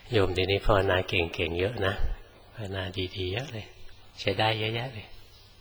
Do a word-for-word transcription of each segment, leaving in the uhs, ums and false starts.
โยมทีนี้ภาวนาเก่งๆเยอะนะภาวนาดีๆเยอะเลยใช้ได้เยอะแยะเลย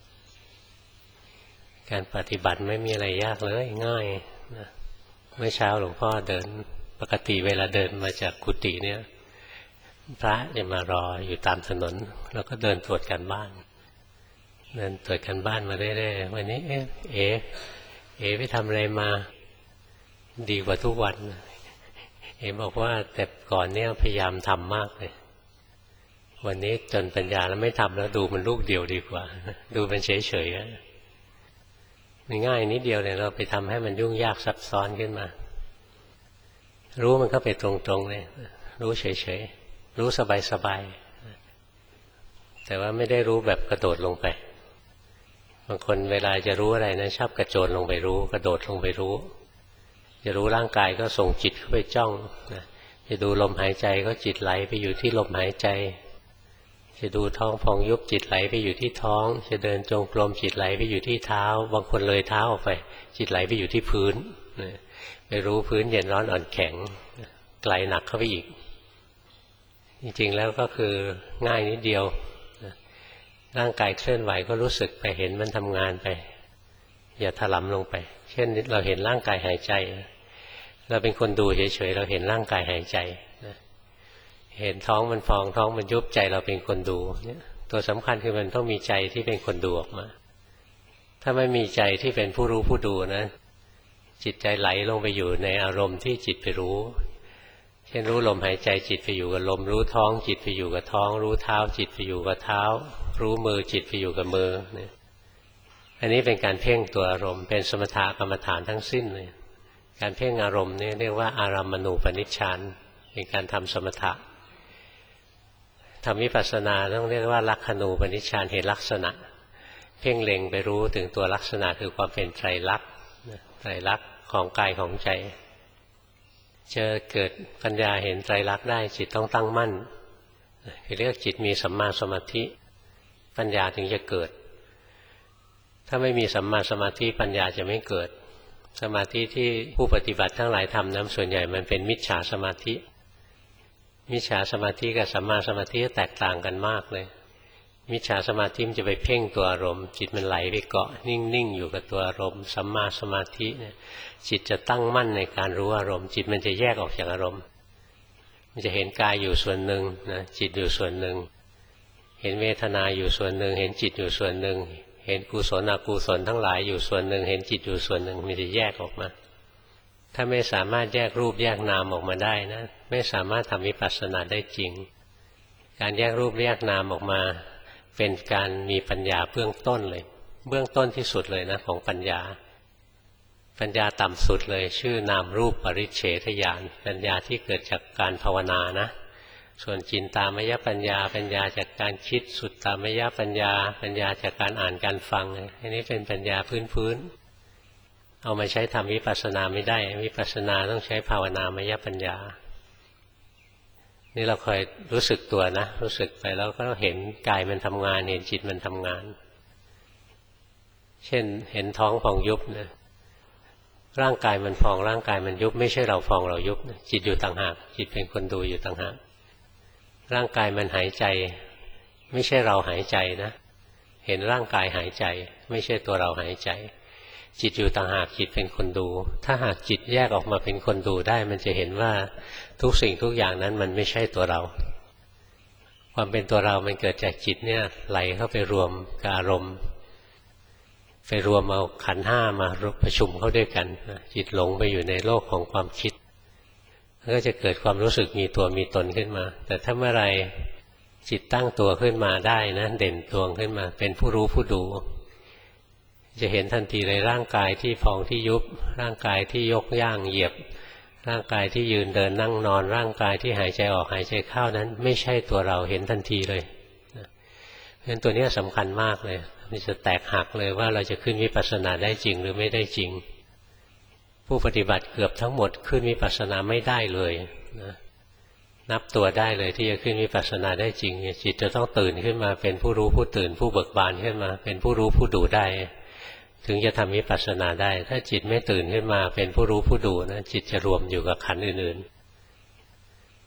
การปฏิบัติไม่มีอะไรยากเลยง่ายนะเมื่อเช้าหลวงพ่อเดินปกติเวลาเดินมาจากกุฏิเนี่ยพระจะมารออยู่ตามถนนแล้วก็เดินตรวจการบ้านเดินตรวจการบ้านมาเรื่อยๆวันนี้เอ๊ะเอ๋เอ๋ไปทำอะไรมาดีกว่าทุกวันเอ๋บอกว่าแต่ก่อนเนี่ยพยายามทำมากเลยวันนี้จนปัญญาแล้วไม่ทำแล้วดูมันลูกเดียวดีกว่าดูมันเฉยๆมันง่ายนิดเดียวเลยเราไปทำให้มันยุ่งยากซับซ้อนขึ้นมารู้มันก็ไปตรงๆเลยรู้เฉยๆรู้สบายๆแต่ว่าไม่ได้รู้แบบกระโดดลงไปบางคนเวลาจะรู้อะไรนะชอบกระโจนลงไปรู้กระโดดลงไปรู้จะรู้ร่างกายก็ส่งจิตเข้าไปจ้องจะดูลมหายใจก็จิตไหลไปอยู่ที่ลมหายใจจะดูท้องพองยุบจิตไหลไปอยู่ที่ท้องจะเดินจงกรมจิตไหลไปอยู่ที่เท้าบางคนเลยเท้าออกไปจิตไหลไปอยู่ที่พื้นไปรู้พื้นเย็นร้อนอ่อนแข็งไกลหนักเข้าไปอีกจริงๆแล้วก็คือง่ายนิดเดียวร่างกายเคลื่อนไหวก็รู้สึกไปเห็นมันทำงานไปอย่าถลำลงไปเช่นเราเห็นร่างกายหายใจเราเป็นคนดูเฉยๆเราเห็นร่างกายหายใจเห็นท้องมันฟองท้องมันยุบใจเราเป็นคนดูเนี่ยตัวสำคัญคือมันต้องมีใจที่เป็นคนดูออกมาถ้าไม่มีใจที่เป็นผู้รู้ผู้ดูนะจิตใจไหลลงไปอยู่ในอารมณ์ที่จิตไปรู้เช่นรู้ลมหายใจจิตไปอยู่กับลมรู้ท้องจิตไปอยู่กับท้องรู้เท้าจิตไปอยู่กับเท้ารู้มือจิตไปอยู่กับมือเนี่ยอันนี้เป็นการเพ่งตัวอารมณ์เป็นสมถกรรมฐานทั้งสิ้นเลยการเพ่งอารมณ์นี่เรียกว่าอารัมมณูปนิชฌานเป็นการทำสมถะทำวิปัสสนาต้องเรียกว่าลักขณูปนิชฌานเห็นลักษณะเพ่งเล็งไปรู้ถึงตัวลักษณะคือความเป็นไตรลักษณ์ไตรลักษณ์ของกายของใจจะเกิดปัญญาเห็นไตรลักษณ์ได้จิตต้องตั้งมั่นเรียกจิตมีสัมมาสมาธิปัญญาถึงจะเกิดถ้าไม่มีสัมมาสมาธิปัญญาจะไม่เกิดสมาธิที่ผู้ปฏิบัติทั้งหลายทำนั้นส่วนใหญ่มันเป็นมิจฉาสมาธิมิจฉาสมาธิกับสัมมาสมาธิแตกต่างกันมากเลยมิจฉาสมาธิมันจะไปเพ่งตัวอารมณ์จิตมันไหลไปเกาะนิ่งๆอยู่กับตัวอารมณ์สัมมาสมาธิเนี่ยจิตจะตั้งมั่นในการรู้อารมณ์จิตมันจะแยกออกจากอารมณ์มันจะเห็นกายอยู่ส่วนหนึ่งนะจิตอยู่ส่วนหนึ่งเห็นเวทนาอยู่ส่วนหนึ่งเห็นจิตอยู่ส่วนหนึ่งเห็นกุศลอกุศลทั้งหลายอยู่ส่วนหนึ่งเห็นจิตอยู่ส่วนหนึ่งมันจะแยกออกมาถ้าไม่สามารถแยกรูปแยกนามออกมาได้นะไม่สามารถทำวิปัสสนาได้จริงการแยกรูปแยกนามออกมาเป็นการมีปัญญาเบื้องต้นเลยเบื้องต้นที่สุดเลยนะของปัญญาปัญญาต่ำสุดเลยชื่อนามรูปปริเฉทญาณปัญญาที่เกิดจากการภาวนานะส่วนจินตามยปัญญาปัญญาจากการคิดสุตตามยปัญญาปัญญาจากการอ่านการฟังอันนี้เป็นปัญญาพื้นๆเอามาใช้ทำวิปัสสนาไม่ได้วิปัสสนาต้องใช้ภาวนามยปัญญานี่เราคอยรู้สึกตัวนะรู้สึกไปแล้วก็เห็นกายมันทำงานเห็นจิตมันทำงานเช่นเห็นท้องพองยุบนะร่างกายมันพองร่างกายมันยุบไม่ใช่เราพองเรายุบจิตอยู่ต่างหากจิตเป็นคนดูอยู่ต่างหากร่างกายมันหายใจไม่ใช่เราหายใจนะเห็นร่างกายหายใจไม่ใช่ตัวเราหายใจจิตอยู่ต่างหากจิตเป็นคนดูถ้าหากจิตแยกออกมาเป็นคนดูได้มันจะเห็นว่าทุกสิ่งทุกอย่างนั้นมันไม่ใช่ตัวเราความเป็นตัวเรามันเกิดจากจิตเนี่ยไหลเข้าไปรวมกับอารมณ์ไปรวมเอาขันธ์ห้ามาประชุมเข้าด้วยกันจิตหลงไปอยู่ในโลกของความคิดก็จะเกิดความรู้สึกมีตัวมีตนขึ้นมาแต่ถ้าเมื่อไรจิตตั้งตัวขึ้นมาได้นะเด่นดวงขึ้นมาเป็นผู้รู้ผู้ดูจะเห็นทันทีเลยร่างกายที่พองที่ยุบร่างกายที่ยกย่างเหยียบร่างกายที่ยืนเดินนั่งนอนร่างกายที่หายใจออกหายใจเข้านั้นไม่ใช่ตัวเราเห็นทันทีเลยเพราะฉะนั้นตัวนี้สำคัญมากเลยมันจะแตกหักเลยว่าเราจะขึ้นวิปัสสนาได้จริงหรือไม่ได้จริงผู้ปฏิบัติเกือบทั้งหมดขึ้นวิปัสสนาไม่ได้เลยนะนับตัวได้เลยที่จะขึ้นวิปัสสนาได้จริงจิตจะต้องตื่นขึ้นมาเป็นผู้รู้ผู้ตื่นผู้เบิกบานขึ้นมาเป็นผู้รู้ผู้ดูได้ถึงจะทำวิปัสสนาได้ถ้าจิตไม่ตื่นขึ้นมาเป็นผู้รู้ผู้ดูนะจิตจะรวมอยู่กับขันธ์อื่นๆ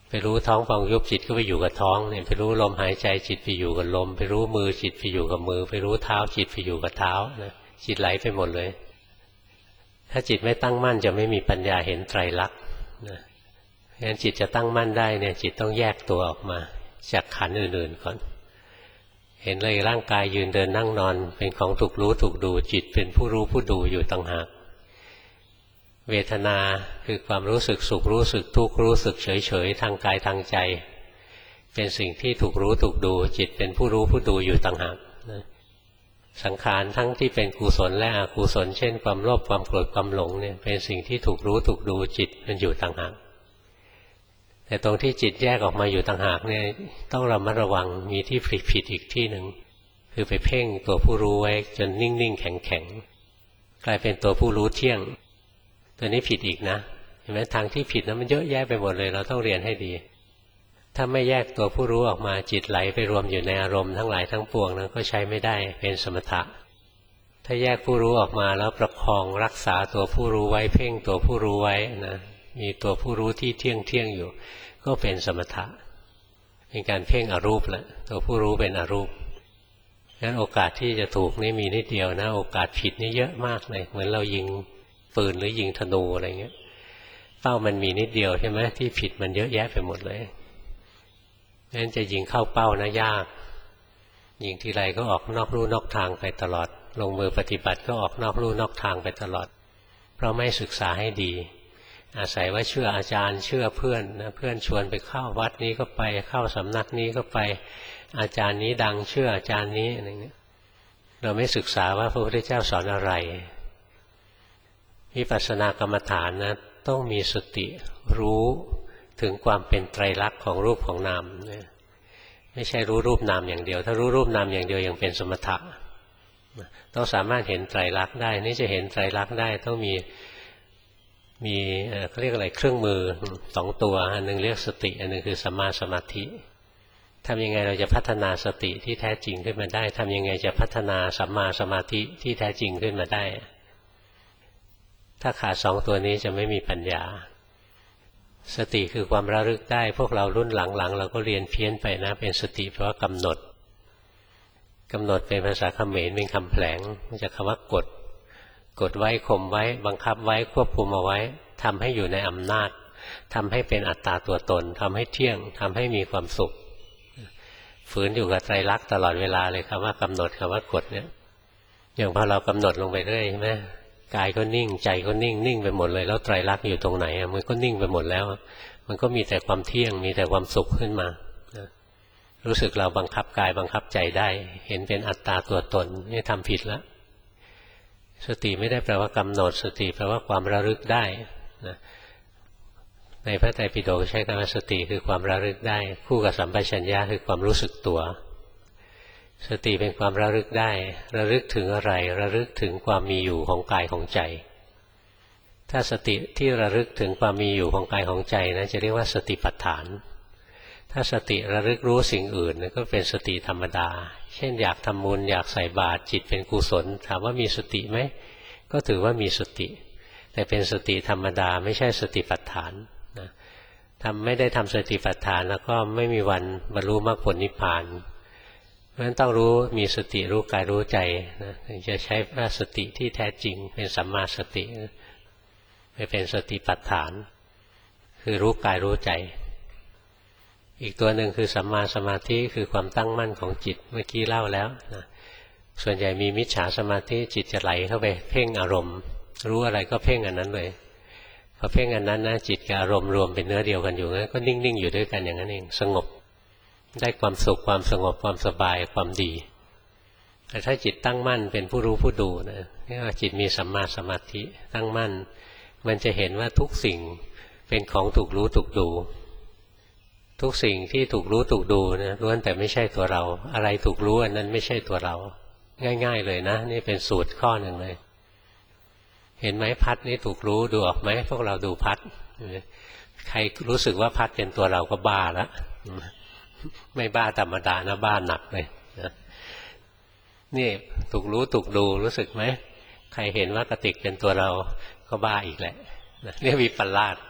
ไปรู้ท้องพองยุบจิตก็ไปอยู่กับท้องเนี่ยไปรู้ลมหายใจจิตไปอยู่กับลมไปรู้มือจิตไปอยู่กับมือไปรู้เท้าจิตไปอยู่กับเท้านะจิตไหลไปหมดเลยถ้าจิตไม่ตั้งมั่นจะไม่มีปัญญาเห็นไตรลักษณ์นะงั้นจิตจะตั้งมั่นได้เนี่ยจิตต้องแยกตัวออกมาจากขันธ์อื่นๆก่อนเห็นเลยร่างกายยืนเดินนั่งนอนเป็นของถูกรู้ถูกดูจิตเป็นผู้รู้ผู้ดูอยู่ต่างหากเวทนาคือความรู้สึกสุขรู้สึกทุกข์รู้สึกเฉยๆทางกายทางใจเป็นสิ่งที่ถูกรู้ถูกดูจิตเป็นผู้รู้ผู้ดูอยู่ต่างหากสังขารทั้งที่เป็นกุศลและอกุศลเช่นความโลภความโกรธความหลงเนี่ยเป็นสิ่งที่ถูกรู้ถูกดูจิตมันอยู่ต่างหากแต่ตรงที่จิตแยกออกมาอยู่ต่างหากเนี่ยต้องระมัดระวังมีที่ผิดผิดอีกที่หนึ่งคือไปเพ่งตัวผู้รู้ไว้จนนิ่งๆแข็งๆกลายเป็นตัวผู้รู้เที่ยงตัวนี้ผิดอีกนะเห็นไหมทางที่ผิดนะมันเยอะแยะไปหมดเลยเราต้องเรียนให้ดีถ้าไม่แยกตัวผู้รู้ออกมาจิตไหลไปรวมอยู่ในอารมณ์ทั้งหลายทั้งปวงนั้นก็ใช้ไม่ได้เป็นสมถะถ้าแยกผู้รู้ออกมาแล้วประคองรักษาตัวผู้รู้ไว้เพ่งตัวผู้รู้ไว้นะมีตัวผู้รู้ที่เที่ยงเที่ยงอยู่ก็เป็นสมถะเป็นการเพ่งอรูปแล้วตัวผู้รู้เป็นอรูปงั้นโอกาสที่จะถูกนี่มีนิดเดียวนะโอกาสผิดนี่เยอะมากเลยเหมือนเรายิงปืนหรือยิงธนูอะไรเงี้ยเป้ามันมีนิดเดียวใช่ไหมที่ผิดมันเยอะแยะไปหมดเลยงั้นจะยิงเข้าเป้านะยากยิงทีไรก็ออกนอกลู่นอกทางไปตลอดลงมือปฏิบัติก็ออกนอกลู่นอกทางไปตลอดเพราะไม่ศึกษาให้ดีอาศัยว่าเชื่ออาจารย์เชื่อเพื่อนนะเพื่อนชวนไปเข้าวัดนี้ก็ไปเข้าสำนักนี้ก็ไปอาจารย์นี้ดังเชื่ออาจารย์นี้อะไรเงี้ยเราไม่ศึกษาว่าพระพุทธเจ้าสอนอะไรวิปัสสนากรรมฐานนะต้องมีสติรู้ถึงความเป็นไตรลักษณ์ของรูปของนามเนี่ยไม่ใช่รู้รูปนามอย่างเดียวถ้ารู้รูปนามอย่างเดียวยังเป็นสมถะต้องสามารถเห็นไตรลักษณ์ได้นี่จะเห็นไตรลักษณ์ได้ต้องมีมีเขาเรียกอะไรเครื่องมือสองตัวอันนึงเรียกสติอันนึงคือสัมมาสมาธิทำยังไงเราจะพัฒนาสติที่แท้จริงขึ้นมาได้ทำยังไงจะพัฒนาสัมมาสมาธิที่แท้จริงขึ้นมาได้ถ้าขาดสองตัวนี้จะไม่มีปัญญาสติคือความระลึกได้พวกเรารุ่นหลังๆเราก็เรียนเพี้ยนไปนะเป็นสติเพราะว่ากำหนดกำหนดเป็นภาษาเขมรเป็นคำแผลงมันจะคำว่ากดกดไว้ข่มไว้บังคับไว้ควบคุมเอาไว้ทำให้อยู่ในอำนาจทำให้เป็นอัตตาตัวตนทำให้เที่ยงทำให้มีความสุขฝืนอยู่กับไตรลักษณ์ตลอดเวลาเลยคำว่ากำหนดคำว่ากดเนี่ยอย่างพอเรากำหนดลงไปเรื่อยใช่ไหมกายก็นิ่งใจก็นิ่งนิ่งไปหมดเลยแล้วไตรลักษณ์อยู่ตรงไหนมันก็นิ่งไปหมดแล้วมันก็มีแต่ความเที่ยงมีแต่ความสุขขึ้นมารู้สึกเราบังคับกายบังคับใจได้เห็นเป็นอัตตาตัวตนนี่ทำผิดแล้วสติไม่ได้แปลว่ากำหนดสติแปลว่าความระลึกได้นะในพระไตรปิฎกใช้คำว่าสติคือความระลึกได้คู่กับสัมปชัญญะคือความรู้สึกตัวสติเป็นความระลึกได้ระลึกถึงอะไรระลึกถึงความมีอยู่ของกายของใจถ้าสติที่ระลึกถึงความมีอยู่ของกายของใจนะจะเรียกว่าสติปัฏฐานถ้าสติระลึกรู้สิ่งอื่นก็เป็นสติธรรมดาเช่นอยากทำบุญอยากใส่บาตรจิตเป็นกุศลถามว่ามีสติไหมก็ถือว่ามีสติแต่เป็นสติธรรมดาไม่ใช่สติปัฏฐานนะทำไม่ได้ทำสติปัฏฐานแล้วก็ไม่มีวันบรรลุมรรคผลนิพพานเพราะฉะนั้นต้องรู้มีสติรู้กายรู้ใจนะถึงจะใช้ว่าสติที่แท้จริงเป็นสัมมาสติไม่เป็นสติปัฏฐานคือรู้กายรู้ใจอีกตัวหนึ่งคือสัมมาสมาธิคือความตั้งมั่นของจิตเมื่อกี้เล่าแล้วนะส่วนใหญ่มีมิจฉาสมาธิจิตจะไหลเข้าไปเพ่งอารมณ์รู้อะไรก็เพ่งอันนั้นเลยพอเพ่งอันนั้นนะจิตกับอารมณ์รวมเป็นเนื้อเดียวกันอยู่งั้นก็นิ่งๆอยู่ด้วยกันอย่างนั้นเองสงบได้ความสุขความสงบความสบายความดีแต่ถ้าจิตตั้งมั่นเป็นผู้รู้ผู้ดูนะนี่ว่าจิตมีสัมมาสมาธิตั้งมั่นมันจะเห็นว่าทุกสิ่งเป็นของถูกรู้ถูกดูทุกสิ่งที่ถูกรู้ถูกดูนะล้วนแต่ไม่ใช่ตัวเราอะไรถูกรู้อันนั้นไม่ใช่ตัวเราง่ายๆเลยนะนี่เป็นสูตรข้อหนึ่งเลยเห็นไหมพัดนี่ถูกรู้ดูออกไหมพวกเราดูพัดใครรู้สึกว่าพัดเป็นตัวเราก็บ้าแล้วไม่บ้าธรรมดานะบ้าหนักเลยนะนี่ถูกรู้ถูกดูรู้สึกไหมใครเห็นว่ากระติกเป็นตัวเราก็บ้าอีกแหละเรียกวิปลาส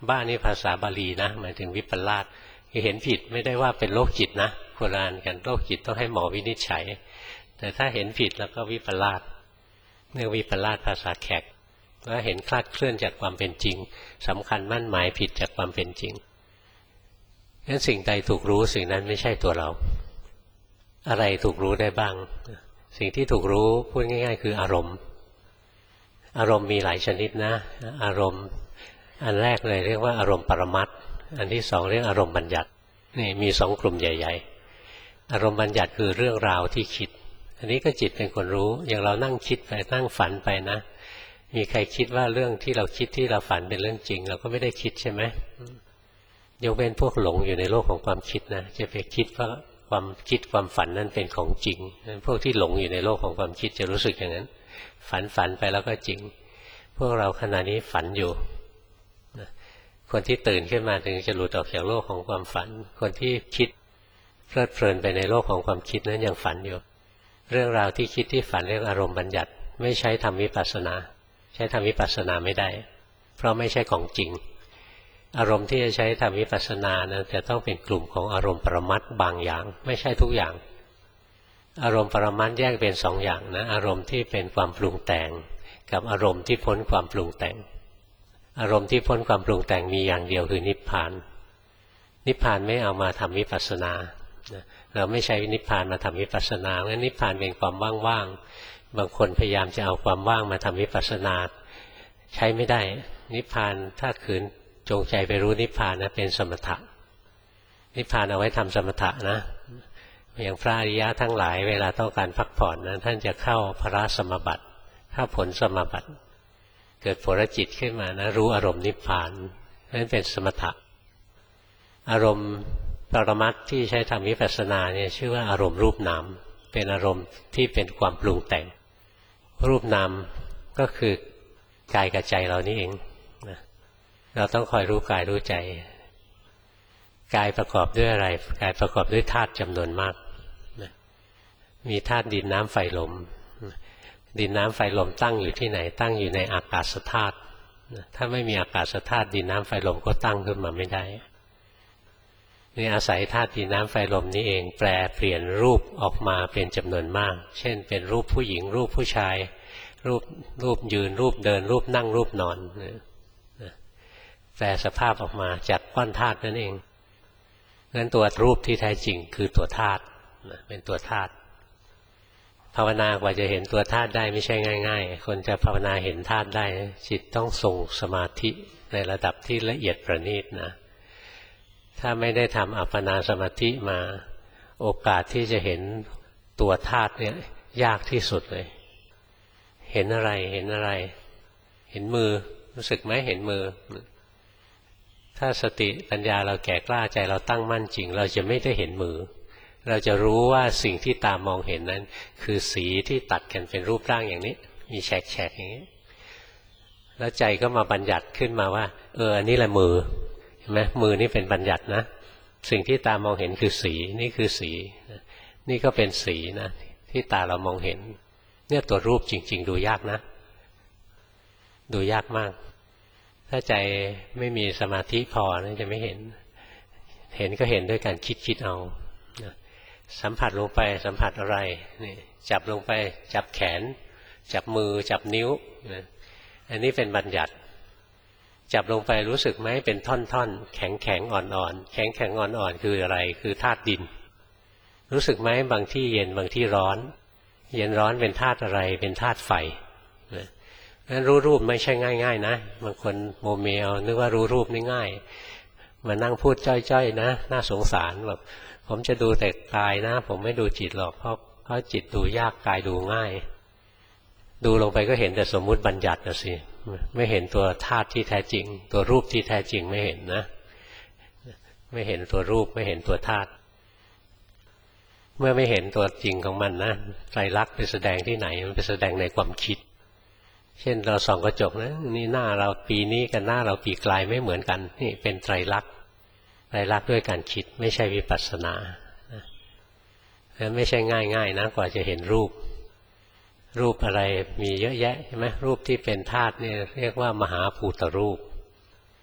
บ้านี่ภาษาบาลีนะหมายถึงวิปลาสคือเห็นผิดไม่ได้ว่าเป็นโรคจิตนะโบราณกันโรคจิตต้องให้หมอวินิจฉัยแต่ถ้าเห็นผิดแล้วก็วิปลาสเรียกวิปลาสภาษาแขกว่าเห็นคลาดเคลื่อนจากความเป็นจริงสำคัญมั่นหมายผิดจากความเป็นจริงงั้นสิ่งใดถูกรู้สิ่งนั้นไม่ใช่ตัวเราอะไรถูกรู้ได้บ้างสิ่งที่ถูกรู้พูดง่ายๆคืออารมณ์อารมณ์มีหลายชนิดนะอารมณ์อันแรกเลยเรียกว่าอารมณ์ปรมัตถ์อันที่สองเรียกอารมณ์บัญญัตินี่มีสองกลุ่มใหญ่ๆอารมณ์บัญญัติคือเรื่องราวที่คิดอันนี้ก็จิตเป็นคนรู้อย่างเรานั่งคิดไปนั่งฝันไปนะมีใครคิดว่าเรื่องที่เราคิดที่เราฝันเป็นเรื่องจริงเราก็ไม่ได้คิดใช่ไหมยกเว้นพวกหลงอยู่ในโลกของความคิดนะจะไปคิดว่าความคิดความฝันนั้นเป็นของจริงพวกที่หลงอยู่ในโลกของความคิดจะรู้สึกอย่างนั้นฝันฝันไปแล้วก็จริงพวกเราขณะนี้ฝันอยู่คนที่ตื่นขึ้นมาถึงจะหลุดออกจากโลกของความฝันคนที่คิดเพลิดเพลินไปในโลกของความคิดนั้นยังฝันอยู่เรื่องราวที่คิดที่ฝันเรื่องอารมณ์บัญญัติไม่ใช้ทำวิปัสสนาใช้ทำวิปัสสนาไม่ได้เพราะไม่ใช่ของจริงอารมณ์ที่จะใช้ทำวิปัสสนานะจะต้องเป็นกลุ่มของอารมณ์ปรมัตถ์บางอย่างไม่ใช่ทุกอย่างอารมณ์ปรมัตถ์แยกเป็นสองอย่างนะอารมณ์ที่เป็นความปรุงแต่งกับอารมณ์ที่พ้นความปรุงแต่งอารมณ์ที่พ้นความปรุงแต่งมีอย่างเดียวคือนิพพานนิพพานไม่เอามาทำวิปัสสนาเราไม่ใช้นิพพานมาทำวิปัสสนาเพราะนิพพานเป็นความว่างๆบางคนพยายามจะเอาความว่างมาทำวิปัสสนาใช้ไม่ได้นิพพานถ้าขืนจงใจไปรู้นิพพานนะเป็นสมถะนิพพานเอาไว้ทำสมถะนะอย่างพระอริยะทั้งหลายเวลาต้องการพักผ่อนนะท่านจะเข้าพระสมบัติถ้าผลสมบัติเกิดผลจิตขึ้นมานะรู้อารมณ์นิพพานนั่นเป็นสมถะอารมณ์ปรมัตถ์ที่ใช้ทำวิปัสสนาเนี่ยชื่อว่าอารมณ์รูปนามเป็นอารมณ์ที่เป็นความปรุงแต่งรูปนามก็คือกายกับใจเรานี่เองนะเราต้องคอยรู้กายรู้ใจกายประกอบด้วยอะไรกายประกอบด้วยธาตุจำนวนมากนะมีธาตุดินน้ำไฟลมดินน้ำไฟลมตั้งอยู่ที่ไหนตั้งอยู่ในอากาศธาตุถ้าไม่มีอากาศธาตุดินน้ำไฟลมก็ตั้งขึ้นมาไม่ได้นี่อาศัยธาตุดินน้ำไฟลมนี้เองแปลเปลี่ยนรูปออกมาเป็นจำนวนมากเช่นเป็นรูปผู้หญิงรูปผู้ชายรูปรูปยืนรูปเดินรูปนั่งรูปนอนแปลสภาพออกมาจากก้อนธาตุนั่นเองงั้นตัวรูปที่แท้จริงคือตัวธาตุเป็นตัวธาตุภาวนากว่าจะเห็นตัวธาตุได้ไม่ใช่ง่ายๆคนจะภาวนาเห็นธาตุได้จิตต้องทรงสมาธิในระดับที่ละเอียดประณีตนะถ้าไม่ได้ทำอัปปนาสมาธิมาโอกาสที่จะเห็นตัวธาตุเนี่ยยากที่สุดเลยเห็นอะไรเห็นอะไรเห็นมือรู้สึกไหมเห็นมือถ้าสติปัญญาเราแก่กล้าใจเราตั้งมั่นจริงเราจะไม่ได้เห็นมือเราจะรู้ว่าสิ่งที่ตามองเห็นนั้นคือสีที่ตัดกันเป็นรูปร่างอย่างนี้มีแฉกๆอย่างนี้แล้วใจก็มาบัญญัติขึ้นมาว่าเอออันนี้แหละมือเห็นไหมมือนี่เป็นบัญญัตินะสิ่งที่ตามองเห็นคือสีนี่คือสีนี่ก็เป็นสีนะที่ตาเรามองเห็นเนี่ยตัวรูปจริงๆดูยากนะดูยากมากถ้าใจไม่มีสมาธิพอนะจะไม่เห็นเห็นก็เห็นด้วยการคิดคิดเอาสัมผัสลงไปสัมผัสอะไรนี่จับลงไปจับแขนจับมือจับนิ้วอันนี้เป็นบัญญัติจับลงไปรู้สึกไหมเป็นท่อนๆแข็งแข็งอ่อนๆแข็งแข็งอ่อนๆคืออะไรคือธาตุดินรู้สึกไหมบางที่เย็นบางที่ร้อนเย็นร้อนเป็นธาตุอะไรเป็นธาตุไฟงั้นรู้รูปไม่ใช่ง่ายๆนะบางคนโมเมลนึกว่ารู้รูปนี่ง่ายมานั่งพูดจ้อยๆนะน่าสงสารแบบผมจะดูแต่กายนะผมไม่ดูจิตหรอกเพราะเพราะจิตดูยากกายดูง่ายดูลงไปก็เห็นแต่สมมุติบัญญัตินะสิไม่เห็นตัวธาตุที่แท้จริงตัวรูปที่แท้จริงไม่เห็นนะไม่เห็นตัวรูปไม่เห็นตัวธาตุเมื่อไม่เห็นตัวจริงของมันนะไตรลักษณ์ไปแสดงที่ไหนมันไปแสดงในความคิดเช่นเราส่องกระจกนะนี่หน้าเราปีนี้กับหน้าเราปีกลายไม่เหมือนกันนี่เป็นไตรลักษณ์ไตรลักษณ์ด้วยการคิดไม่ใช่วิปัสสนาแล้วไม่ใช่ง่ายๆนะกว่าจะเห็นรูปรูปอะไรมีเยอะแยะใช่ไหมรูปที่เป็นธาตุนี่เรียกว่ามหาภูตรูป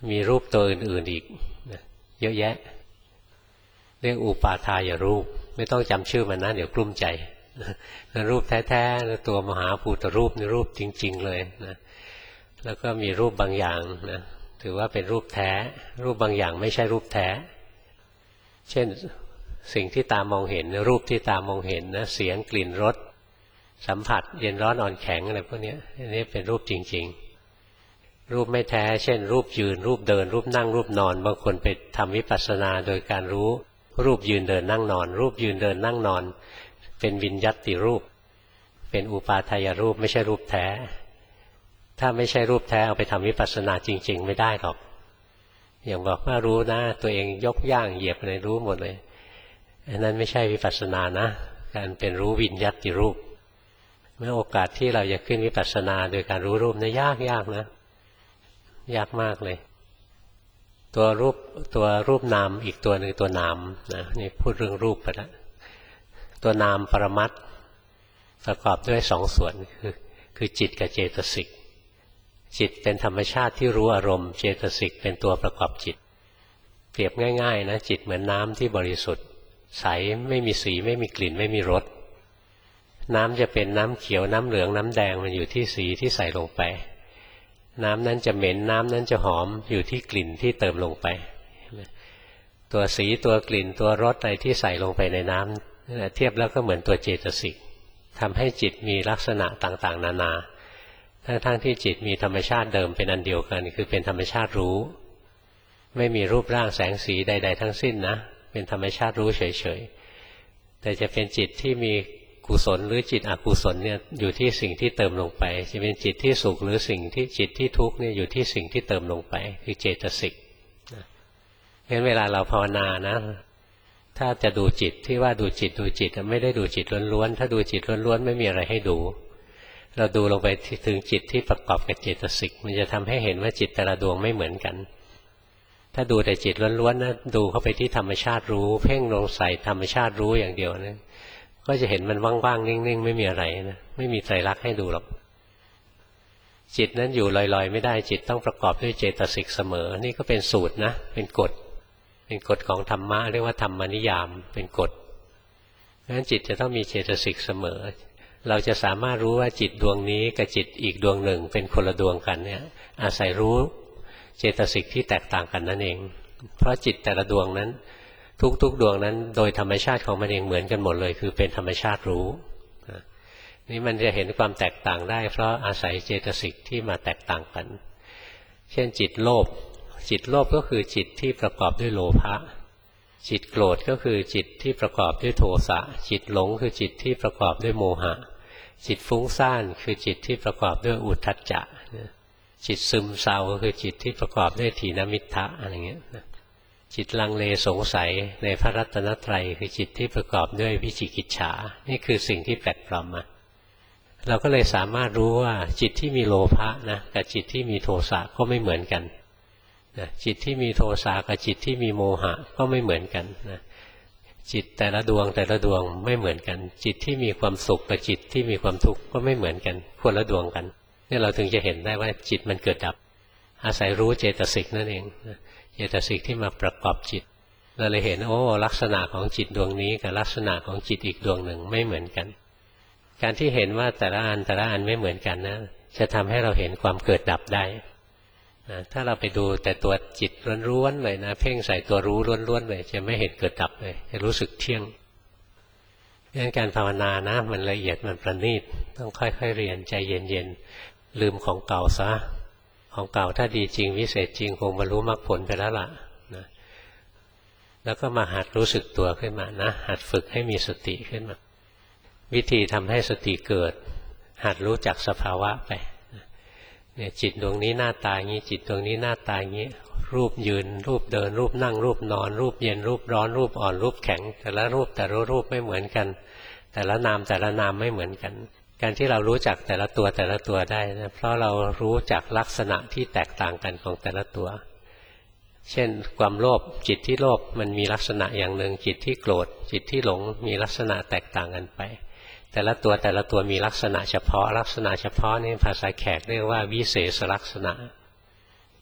มีรูปตัวอื่นๆอีกเยอะแยะเรียกอุปาทายรูปไม่ต้องจำชื่อมันนะเดี๋ยวกลุ้มใจรูปแท้ๆตัวมหาภูตรูปนี่รูปจริงๆเลยนะแล้วก็มีรูปบางอย่างนะถือว่าเป็นรูปแท้รูปบางอย่างไม่ใช่รูปแท้เช่นสิ่งที่ตามองเห็นรูปที่ตามองเห็นนะเสียงกลิ่นรสสัมผัสเย็นร้อนอ่อนแข็งอะไรพวกนี้อันนี้เป็นรูปจริงๆรูปไม่แท้เช่นรูปยืนรูปเดินรูปนั่งรูปนอนบางคนไปทำวิปัสสนาโดยการรู้รูปยืนเดินนั่งนอนรูปยืนเดินนั่งนอนเป็นวิญญัตติรูปเป็นอุปาทายรูปไม่ใช่รูปแท้ถ้าไม่ใช่รูปแท้เอาไปทำวิปัสสนาจริงๆไม่ได้หรอกอย่างบอกว่ารู้นะตัวเองยกย่างเหยียบอะไรรู้หมดเลยอันนั้นไม่ใช่วิปัสสนานะการเป็นรู้วิญญัตติรูปเมื่อโอกาสที่เราจะขึ้นวิปัสสนาโดยการรู้รูปนะยากยากนะยากมากเลยตัวรูปตัวรูปนามอีกตัวหนึ่งตัวนามนะนี่พูดเรื่องรูปไปแล้วตัวนามปรมัตถ์ประกอบด้วยสองส่วนคือคือจิตกับเจตสิกจิตเป็นธรรมชาติที่รู้อารมณ์เจตสิกเป็นตัวประกอบจิตเปรียบง่ายๆนะจิตเหมือนน้ำที่บริสุทธิ์ใสไม่มีสีไม่มีกลิ่นไม่มีรสน้ำจะเป็นน้ำเขียวน้ำเหลืองน้ำแดงมันอยู่ที่สีที่ใส่ลงไปน้ำนั้นจะเหม็นน้ำนั้นจะหอมอยู่ที่กลิ่นที่เติมลงไปตัวสีตัวกลิ่นตัวรสอะไรที่ใส่ลงไปในน้ำเทียบแล้วก็เหมือนตัวเจตสิกทำให้จิตมีลักษณะต่างๆนานาทั้งๆที่จิตมีธรรมชาติเดิมเป็นอันเดียวกันคือเป็นธรรมชาติรู้ไม่มีรูปร่างแสงสีใดๆทั้งสิ้นนะเป็นธรรมชาติรู้เฉยๆแต่จะเป็นจิตที่มีกุศลหรือจิตอกุศลเนี่ยอยู่ที่สิ่งที่เติมลงไปจะเป็นจิตที่สุขหรือสิ่งที่จิตที่ทุกข์เนี่ยอยู่ที่สิ่งที่เติมลงไปคือเจตสิกนะงั้นเวลาเราภาวนานะถ้าจะดูจิตที่ว่าดูจิตดูจิตไม่ได้ดูจิตล้วนๆถ้าดูจิตล้วนๆไม่มีอะไรให้ดูเราดูลงไปถึงจิตที่ประกอบกับเจตสิกมันจะทำให้เห็นว่าจิตแต่ละดวงไม่เหมือนกันถ้าดูแต่จิตล้วนๆนะดูเข้าไปที่ธรรมชาติรู้เพ่งลงใส่ธรรมชาติรู้อย่างเดียวนะก็จะเห็นมันว่างๆนิ่งๆไม่มีอะไรนะไม่มีไตรลักษณ์ให้ดูหรอกจิตนั้นอยู่ลอยๆไม่ได้จิตต้องประกอบด้วยเจตสิกเสมอนี่ก็เป็นสูตรนะเป็นกฎเป็นกฎของธรรมะเรียกว่าธรรมนิยามเป็นกฎเพราะฉะนั้นจิตจะต้องมีเจตสิกเสมอเราจะสามารถรู้ว่าจิตดวงนี้กับจิตอีกดวงหนึ่งเป็นคนละดวงกันเนี่ยอาศัยรู้เจตสิกที่แตกต่างกันนั่นเองเพราะจิตแต่ละดวงนั้นทุกๆดวงนั้นโดยธรรมชาติของมันเองเหมือนกันหมดเลยคือเป็นธรรมชาติรู้นี่มันจะเห็นความแตกต่างได้เพราะอาศัยเจตสิกที่มาแตกต่างกันเช่นจิตโลภจิตโลภก็คือจิตที่ประกอบด้วยโลภะจิตโกรธก็คือจิตที่ประกอบด้วยโทสะจิตหลงคือจิตที่ประกอบด้วยโมหะจิตฟุ้งซ่านคือจิตที่ประกอบด้วยอุทธัจจะจิตซึมเศร้าคือจิตที่ประกอบด้วยถีนมิทธะอะไรเงี้ยจิตลังเลสงสัยในพระรัตนตรัยคือจิตที่ประกอบด้วยวิจิกิจฉานี่คือสิ่งที่แปลกปลอมมาเราก็เลยสามารถรู้ว่าจิตที่มีโลภะนะกับจิตที่มีโทสะก็ไม่เหมือนกันนะจิตที่มีโทสะกับจิตที่มีโมหะก็ไม่เหมือนกันนะจิตแต่ละดวงแต่ละดวงไม่เหมือนกันจิตที่มีความสุขกับจิตที่มีความทุกข์ก็ไม่เหมือนกันคนละดวงกันนี่เราถึงจะเห็นได้ว่าจิตมันเกิดดับอาศัยรู้เจตสิกนั่นเองนะเจตสิกที่มาประกอบจิตเราเลยเห็นโอ้ลักษณะของจิตดวงนี้กับลักษณะของจิตอีกดวงหนึ่งไม่เหมือนกันการที่เห็นว่าแต่ละอันแต่ละอันไม่เหมือนกันนะจะทำให้เราเห็นความเกิดดับได้นะถ้าเราไปดูแต่ตัวจิตล้วนๆเลยนะเพ่งใส่ตัวรู้ล้วนๆเลยจะไม่เห็นเกิดดับเลยจะรู้สึกเที่ยงงั้นการภาวนานะมันละเอียดมันประณีตต้องค่อยๆเรียนใจเย็นๆลืมของเก่าซะของเก่าถ้าดีจริงวิเศษจริงคงบรรลุมรรคผลไปแล้วล่ะนะแล้วก็มาหัดรู้สึกตัวขึ้นมานะหัดฝึกให้มีสติขึ้นมาวิธีทำให้สติเกิดหัดรู้จักสภาวะไปเนี่ยจิตดวงนี้หน้าตาอย่างนี้จิตดวงนี้หน้าตาอย่างนี้รูปยืนรูปเดินรูปนั่งรูปนอนรูปเย็นรูปร้อนรูปอ่อนรูปแข็งแต่ละรูปแต่ละรูปไม่เหมือนกันแต่ละนามแต่ละนามไม่เหมือนกันการที่เรารู้จักแต่ละตัวแต่ละตัวได้นะเพราะเรารู้จักลักษณะที่แตกต่างกันของแต่ละตัวเช่นความโลภจิตที่โลภมันมีลักษณะอย่างหนึ่งจิตที่โกรธจิตที่หลงมีลักษณะแตกต่างกันไปแต่ละตัวแต่ละตัวมีลักษณะเฉพาะลักษณะเฉพาะนี่ภาษาแขกเรียกว่าวิเศษลักษณะ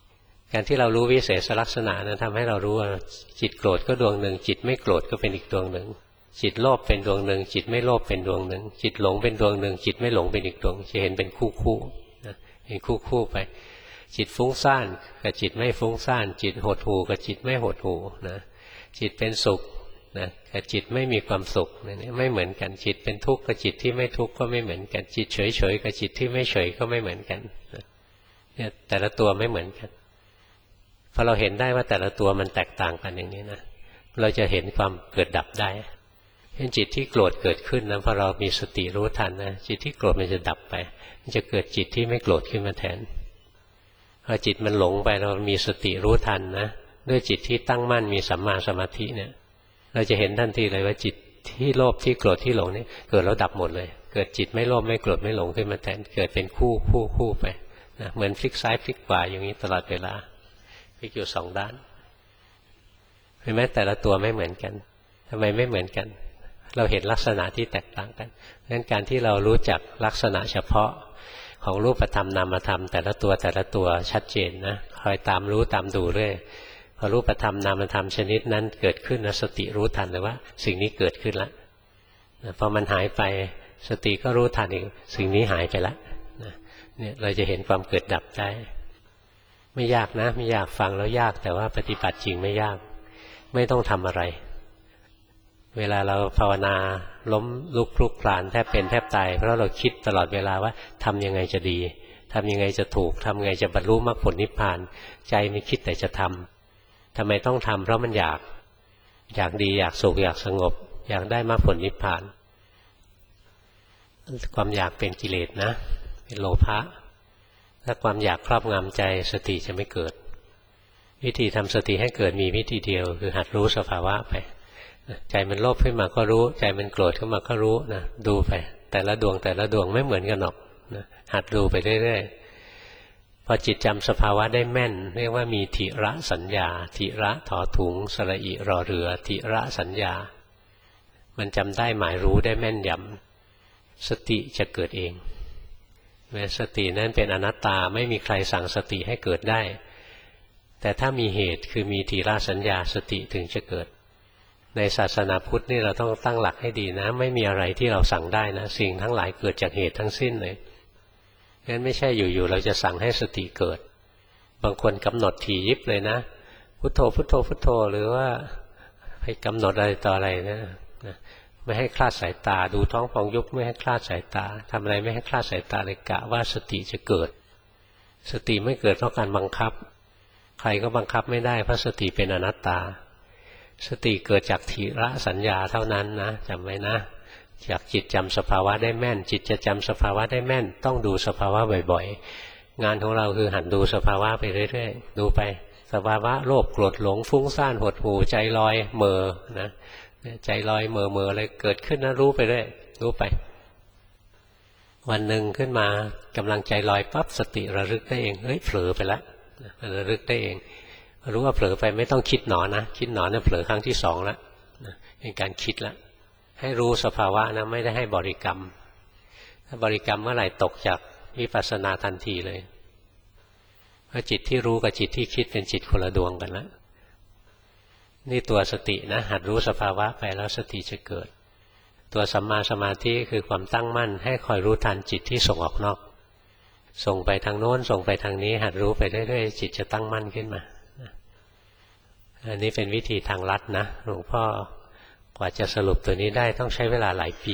การที่เรารู้วิเศษลักษณะนั้นทำให้เรารู้ว่าจิตโกรธก็ดวงหนึ่งจิตไม่โกรธก็เป็นอีกดวงหนึ่งจิตโลภเป็นดวงหนึ่งจิตไม่โลภเป็นดวงหนึ่งจิตหลงเป็นดวงหนึ่งจิตไม่หลงเป็นอีกดวงจะเห็นเป็นคู่คู่นะเห็นคู่คู่ไปจิตฟุ้งซ่านกับจิตไม่ฟุ้งซ่านจิตหดหู่กับจิตไม่หดหู่นะจิตเป็นสุขนะกับจิตไม่มีความสุขนี่ไม่เหมือนกันจิตเป็นทุกข์กับจิตที่ไม่ทุกข์ก็ไม่เหมือนกันจิตเฉยเฉยกับจิตที่ไม่เฉยก็ไม่เหมือนกันเนี่ยแต่ละตัวไม่เหมือนกันพอเราเห็นได้ว่าแต่ละตัวมันแตกต่างกันอย่างนี้นะเราจะเห็นความเกิดดับได้เช่นจิตที่โกรธเกิดขึ้นนะพอเรามีสติรู้ทันนะจิตที่โกรธมันจะดับไปมันจะเกิดจิตที่ไม่โกรธขึ้นมาแทนพอจิตมันหลงไปเรามีสติรู้ทันนะด้วยจิตที่ตั้งมั่นมีสัมมาสมาธิเนี่ยเราจะเห็นทันทีเลยว่าจิตที่โลภที่โกรธที่หลงนี่เกิดแล้วดับหมดเลยเกิดจิตไม่โลภไม่โกรธไม่หลงขึ้นมาแทนเกิดเป็นคู่คู่คู่ไปนะเหมือนพลิกซ้ายพลิกขวาอย่างนี้ตลอดเวลาพลิกอยู่สองด้านเห็นไหมแต่ละตัวไม่เหมือนกันทำไมไม่เหมือนกันเราเห็นลักษณะที่แตกต่างกันดังนั้นการที่เรารู้จักลักษณะเฉพาะของรูปธรรมนามธรรมแต่ละตัวแต่ละตัวชัดเจนนะคอยตามรู้ตามดูเรื่อยพอรูปธรรมนามธรรมชนิดนั้นเกิดขึ้นนะสติรู้ทันเลยว่าสิ่งนี้เกิดขึ้นแล้วพอมันหายไปสติก็รู้ทันอีกสิ่งนี้หายไปแล้วเนี่ยเราจะเห็นความเกิดดับได้ไม่ยากนะไม่ยากฟังแล้วยากแต่ว่าปฏิบัติจริงไม่ยากไม่ต้องทำอะไรเวลาเราภาวนาล้มลุกคลุกคลานแทบเป็นแทบตายเพราะเราคิดตลอดเวลาว่าทำยังไงจะดีทำยังไงจะถูกทำยังไงจะบรรลุมรรคผลนิพพานใจไม่คิดแต่จะทำทำไมต้องทำเพราะมันอยากอยากดีอยากสุขอยากสงบอยากได้มรรคผลนิพพานความอยากเป็นกิเลสนะเป็นโลภะถ้าความอยากครอบงำใจสติจะไม่เกิดวิธีทำสติให้เกิดมีวิธีเดียวคือหัดรู้สภาวะไปใจมันโลภขึ้นมาก็รู้ใจมันโกรธขึ้นมาก็รู้นะดูไปแต่ละดวงแต่ละดวงไม่เหมือนกันหรอกนะหัดดูไปเรื่อยๆพอจิตจำสภาวะได้แม่นเรียกว่ามีทิระสัญญาทิระถอถุงสระอิรอเรือทิระสัญญามันจำได้หมายรู้ได้แม่นยำสติจะเกิดเองแม้สตินั้นเป็นอนัตตาไม่มีใครสั่งสติให้เกิดได้แต่ถ้ามีเหตุคือมีทีระสัญญาสติถึงจะเกิดในศาสนาพุทธนี่เราต้องตั้งหลักให้ดีนะไม่มีอะไรที่เราสั่งได้นะสิ่งทั้งหลายเกิดจากเหตุทั้งสิ้นเลยงั้นไม่ใช่อยู่ๆเราจะสั่งให้สติเกิดบางคนกำหนดถี่ยิบเลยนะพุทโธพุทโธพุทโธหรือว่าให้กำหนดอะไรต่ออะไรนะไม่ให้คลาดสายตาดูท้องพองยุบไม่ให้คลาดสายตาทำอะไรไม่ให้คลาดสายตาเลยกะว่าสติจะเกิดสติไม่เกิดเพราะการบังคับใครก็บังคับไม่ได้เพราะสติเป็นอนัตตาสติเกิดจากทีระสัญญาเท่านั้นนะจำไว้นะจากจิตจำสภาวะได้แม่นจิตจะจำสภาวะได้แม่นต้องดูสภาวะบ่อยๆงานของเราคือหัดดูสภาวะไปเรื่อยๆดูไปสภาวะโลภโกรธหลงฟุ้งซ่านหดหู่ใจลอยเมอนะใจลอยเมอเมออะไรเกิดขึ้นนะรู้ไปเรื่อยรู้ไปวันหนึ่งขึ้นมากำลังใจลอยปั๊บสติระลึกได้เองเฮ้ยเผลอไปแล้วระลึกได้เองรู้ว่าเผลอไปไม่ต้องคิดหนอนะคิดหนอนะเผลอครั้งที่สองแล้วเป็นการคิดแล้วให้รู้สภาวะนะไม่ได้ให้บริกรรมถ้าบริกรรมเมื่อไหร่ตกจากวิปัสสนาทันทีเลยเพราะจิตที่รู้กับจิตที่คิดเป็นจิตคนละดวงกันแล้วนี่ตัวสตินะหัดรู้สภาวะไปแล้วสติจะเกิดตัวสัมมาสมาธิคือความตั้งมั่นให้คอยรู้ทันจิตที่ส่งออกนอกส่งไปทางโน้นส่งไปทางนี้หัดรู้ไปเรื่อยๆจิตจะตั้งมั่นขึ้นมาอันนี้เป็นวิธีทางลัดนะหลวงพ่อกว่าจะสรุปตัวนี้ได้ต้องใช้เวลาหลายปี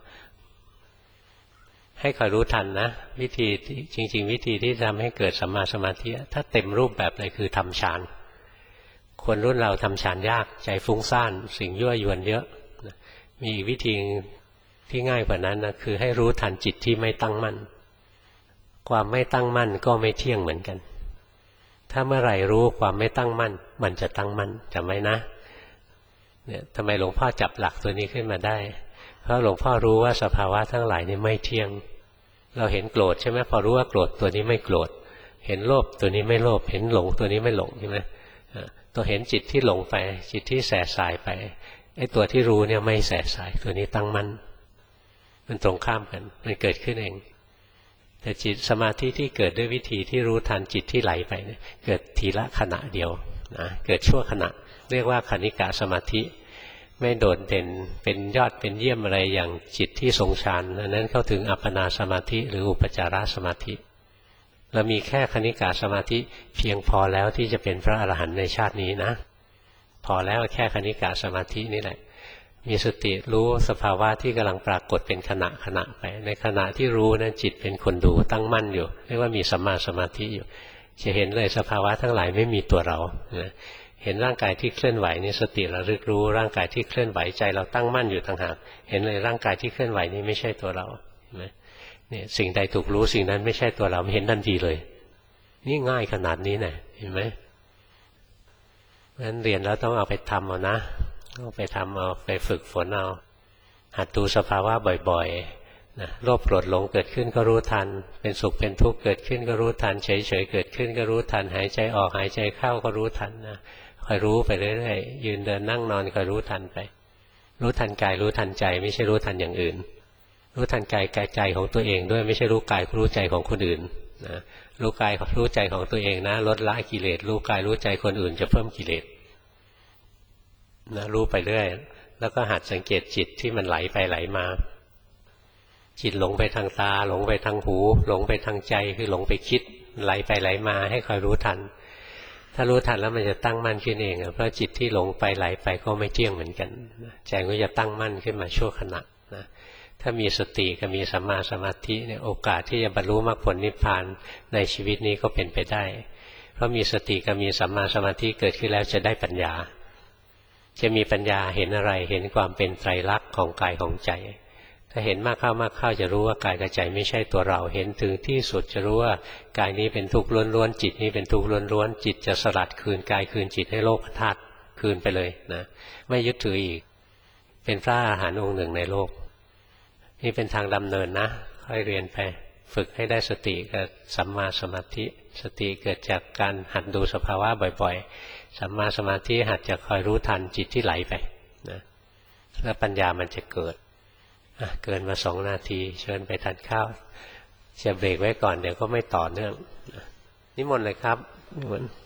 ให้คอยรู้ทันนะวิธีจริงๆวิธีที่ทำให้เกิดสัมมาสมาธิถ้าเต็มรูปแบบเลยคือทำฌานคนรุ่นเราทำฌานยากใจฟุ้งซ่านสิ่งยั่วยวนเยอะมีอีกวิธีที่ง่ายกว่านั้นนะคือให้รู้ทันจิตที่ไม่ตั้งมั่นความไม่ตั้งมั่นก็ไม่เที่ยงเหมือนกันถ้าเมื่อไหร่รู้ความไม่ตั้งมั่นมันจะตั้งมั่นจำไว้นะเนี่ยทำไมหลวงพ่อจับหลักตัวนี้ขึ้นมาได้เพราะหลวงพ่อรู้ว่าสภาวะทั้งหลายนี่ไม่เที่ยงเราเห็นโกรธใช่ไหมพอรู้ว่าโกรธตัวนี้ไม่โกรธเห็นโลภตัวนี้ไม่โลภเห็นหลงตัวนี้ไม่หลงใช่ไหมตัวเห็นจิตที่หลงไปจิตที่แสสายไปไอ้ตัวที่รู้เนี่ยไม่แสสายตัวนี้ตั้งมั่นมันตรงข้ามกันมันเกิดขึ้นเองแต่จิตสมาธิที่เกิดด้วยวิธีที่รู้ทันจิตที่ไหลไปเนี่ยเกิดทีละขณะเดียวนะเกิดชั่วขณะเรียกว่าคณิกะสมาธิไม่โดดเด่นเป็นยอดเป็นเยี่ยมอะไรอย่างจิตที่ทรงฌานนั้นเข้าถึงอัปปนาสมาธิหรืออุปจารสมาธิเรามีแค่คณิกะสมาธิเพียงพอแล้วที่จะเป็นพระอรหันต์ในชาตินี้นะพอแล้วแค่คณิกะสมาธินี่แหละมีสติรู้สภาวะที่กำลังปรากฏเป็นขณะขณะไปในขณะที่รู้นั้นจิตเป็นคนดูตั้งมั่นอยู่เรียกว่ามีสัมมาสมาธิอยู่จะเห็นเลยสภาวะทั้งหลายไม่มีตัวเรานะเห็นร่างกายที่เคลื่อนไหวนี่สติระลึกรู้ร่างกายที่เคลื่อนไหวใจเราตั้งมั่นอยู่ต่างหากเห็นเลยร่างกายที่เคลื่อนไหวนี่ไม่ใช่ตัวเราเห็นไหมเนี่ยสิ่งใดถูกรู้สิ่งนั้นไม่ใช่ตัวเราเห็นทันทีเลยนี่ง่ายขนาดนี้นะเห็นไหมงั้นเรียนแล้วต้องเอาไปทำเอานะต้องไปทำเอาไปฝึกฝนเอาหัดดูสภาวะบ่อยๆนะโลภโกรธหลงเกิดขึ้นก็รู้ทันเป็นสุขเป็นทุกข์เกิดขึ้นก็รู้ทันเฉยๆเกิดขึ้นก็รู้ทันหายใจออกหายใจเข้าก็รู้ทันนะคอยรู้ไปเรื่อยๆยืนเดินนั่งนอนคอยรู้ทันไปรู้ทันกายรู้ทันใจไม่ใช่รู้ทันอย่างอื่นรู้ทันกายกายใจของตัวเองด้วยไม่ใช่รู้กายรู้ใจของคนอื่นนะรู้กายรู้ใจของตัวเองนะลดละกิเลสรู้กายรู้ใจคนอื่นจะเพิ่มกิเลสนะรู้ไปเรื่อยแล้วก็หัดสังเกตจิตที่มันไหลไปไหลมาจิตหลงไปทางตาหลงไปทางหูหลงไปทางใจคือหลงไปคิดไหลไปไหลมาให้คอยรู้ทันถ้ารู้ทันแล้วมันจะตั้งมั่นขึ้นเองเพราะจิตที่หลงไปไหลไปก็ไม่เที่ยงเหมือนกันใจก็จะตั้งมั่นขึ้นมาชั่วขณะนะถ้ามีสติกับมีสัมมาสมาธิเนี่ยโอกาสที่จะบรรลุมรรคผลนิพพานในชีวิตนี้ก็เป็นไปได้เพราะมีสติกับมีสัมมาสมาธิเกิดขึ้นแล้วจะได้ปัญญาจะมีปัญญาเห็นอะไรเห็นความเป็นไตรลักษณ์ของกายของใจถ้าเห็นมากเข้ามากเข้าจะรู้ว่ากายกับใจไม่ใช่ตัวเราเห็นถึงที่สุดจะรู้ว่ากายนี้เป็นทุกข์ล้วนๆจิตนี้เป็นทุกข์ล้วนๆจิตจะสลัดคืนกายคืนจิตให้โลกธาตุคืนไปเลยนะไม่ยึดถืออีกเป็นพระอรหันต์องค์หนึ่งในโลกนี่เป็นทางดำเนินนะค่อยเรียนไปฝึกให้ได้สติกับสัมมาสมาธิสติเกิดจากการหัดดูสภาวะบ่อยๆสัมมาสมาธิหัดจะคอยรู้ทันจิตที่ไหลไปนะแล้วปัญญามันจะเกิดเกินมาสองนาทีเชิญไปทานข้าวจะเบรกไว้ก่อนเดี๋ยวก็ไม่ต่อเนื่องนิมนต์เลยครับนิมนต์